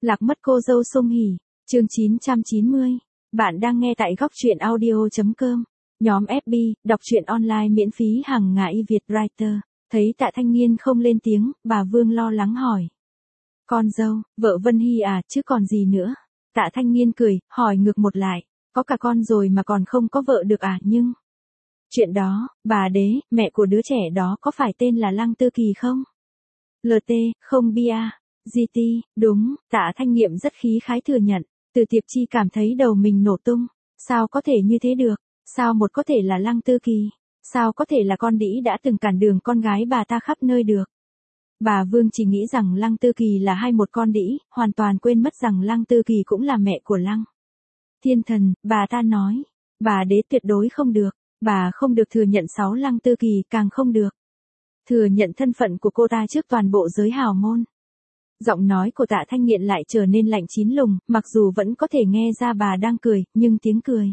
Lạc mất cô dâu Song Hỷ, chương 990. Bạn đang nghe tại góc truyện audio.com. Nhóm FB, đọc truyện online miễn phí hàng ngày Việt Writer. Thấy Tạ Thanh Nghiên không lên tiếng, bà Vương lo lắng hỏi. Con dâu, vợ Vân Hy à, chứ còn gì nữa? Tạ Thanh Nghiên cười, hỏi ngược một lại. Có cả con rồi mà còn không có vợ được à, nhưng... Chuyện đó, bà đế, mẹ của đứa trẻ đó có phải tên là Lăng Tư Kỳ không? LT, không bia. GT, đúng, Tạ Thanh Nghiệm rất khí khái thừa nhận. Từ Tiệp Chi cảm thấy đầu mình nổ tung. Sao có thể như thế được? Sao một có thể là Lăng Tư Kỳ? Sao có thể là con đĩ đã từng cản đường con gái bà ta khắp nơi được? Bà Vương chỉ nghĩ rằng Lăng Tư Kỳ là hai một con đĩ, hoàn toàn quên mất rằng Lăng Tư Kỳ cũng là mẹ của Lăng Thiên Thần. Bà ta nói, bà đế tuyệt đối không được, bà không được thừa nhận sáu Lăng Tư Kỳ, càng không được thừa nhận thân phận của cô ta trước toàn bộ giới hào môn. Giọng nói của Tạ Thanh Nghiện lại trở nên lạnh chín lùng, mặc dù vẫn có thể nghe ra bà đang cười, nhưng tiếng cười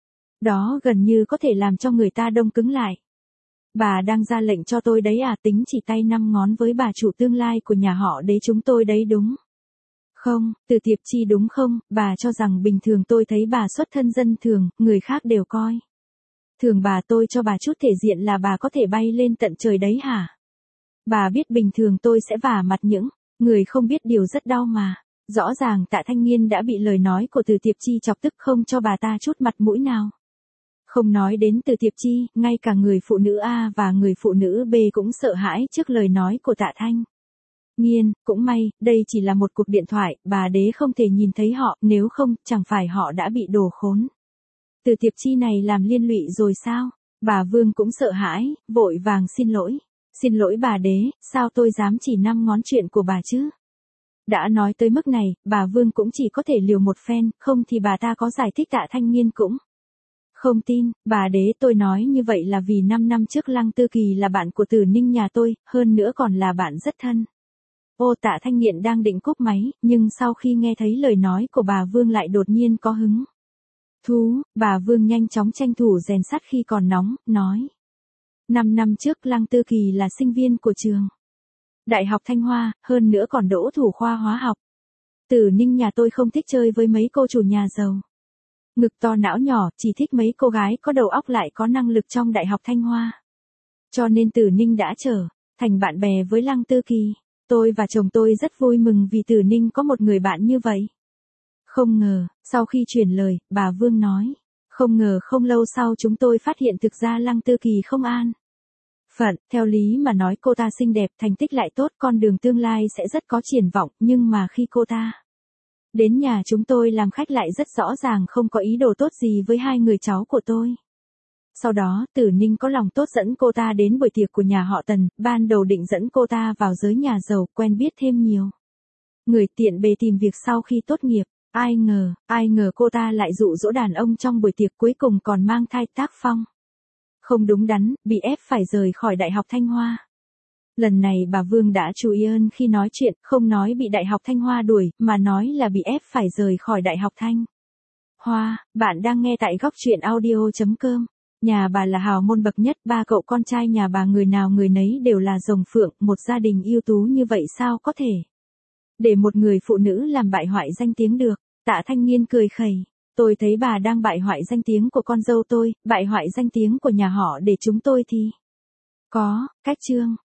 đó gần như có thể làm cho người ta đông cứng lại. Bà đang ra lệnh cho tôi đấy à? Tính chỉ tay 5 ngón với bà chủ tương lai của nhà họ đế chúng tôi đấy đúng không? Từ Tiệp Chi đúng không? Bà cho rằng bình thường tôi thấy bà xuất thân dân thường, người khác đều coi thường bà, tôi cho bà chút thể diện là bà có thể bay lên tận trời đấy hả? Bà biết bình thường tôi sẽ vả mặt những người không biết điều rất đau mà. Rõ ràng Tạ Thanh Nghiên đã bị lời nói của Từ Tiệp Chi chọc tức, không cho bà ta chút mặt mũi nào. Không nói đến Từ Tiệp Chi, ngay cả người phụ nữ A và người phụ nữ B cũng sợ hãi trước lời nói của Tạ Thanh Nghiên. Cũng may, đây chỉ là một cuộc điện thoại, bà đế không thể nhìn thấy họ, nếu không, chẳng phải họ đã bị đồ khốn Từ Tiệp Chi này làm liên lụy rồi sao? Bà Vương cũng sợ hãi, vội vàng xin lỗi. Xin lỗi bà đế, sao tôi dám chỉ 5 ngón chuyện của bà chứ? Đã nói tới mức này, bà Vương cũng chỉ có thể liều một phen, không thì bà ta có giải thích Tạ Thanh Nghiên cũng không tin. Bà đế, tôi nói như vậy là vì 5 năm trước Lăng Tư Kỳ là bạn của Tử Ninh nhà tôi, hơn nữa còn là bạn rất thân. Ô, Tạ Thanh Nghiện đang định cúp máy, nhưng sau khi nghe thấy lời nói của bà Vương lại đột nhiên có hứng thú. Bà Vương nhanh chóng tranh thủ rèn sắt khi còn nóng, nói. 5 năm trước Lăng Tư Kỳ là sinh viên của trường Đại học Thanh Hoa, hơn nữa còn đỗ thủ khoa hóa học. Tử Ninh nhà tôi không thích chơi với mấy cô chủ nhà giàu ngực to não nhỏ, chỉ thích mấy cô gái có đầu óc lại có năng lực trong Đại học Thanh Hoa. Cho nên Tử Ninh đã trở thành bạn bè với Lăng Tư Kỳ. Tôi và chồng tôi rất vui mừng vì Tử Ninh có một người bạn như vậy. Không ngờ, sau khi chuyển lời, bà Vương nói. Không ngờ không lâu sau chúng tôi phát hiện thực ra Lăng Tư Kỳ không an phận. Theo lý mà nói cô ta xinh đẹp, thành tích lại tốt, con đường tương lai sẽ rất có triển vọng, nhưng mà khi cô ta đến nhà chúng tôi làm khách lại rất rõ ràng không có ý đồ tốt gì với hai người cháu của tôi. Sau đó, Tử Ninh có lòng tốt dẫn cô ta đến buổi tiệc của nhà họ Tần, ban đầu định dẫn cô ta vào giới nhà giàu, quen biết thêm nhiều người tiện bề tìm việc sau khi tốt nghiệp. Ai ngờ cô ta lại dụ dỗ đàn ông trong buổi tiệc, cuối cùng còn mang thai tác phong không đúng đắn, bị ép phải rời khỏi Đại học Thanh Hoa. Lần này bà Vương đã chú ý hơn khi nói chuyện, không nói bị Đại học Thanh Hoa đuổi, mà nói là bị ép phải rời khỏi Đại học Thanh Hoa. Bạn đang nghe tại góc truyện audio.com. Nhà bà là hào môn bậc nhất, 3 cậu con trai nhà bà người nào người nấy đều là rồng phượng, một gia đình ưu tú như vậy sao có thể để một người phụ nữ làm bại hoại danh tiếng được? Tạ Thanh Nghiên cười khẩy. Tôi thấy bà đang bại hoại danh tiếng của con dâu tôi, bại hoại danh tiếng của nhà họ để chúng tôi thì có cách chương.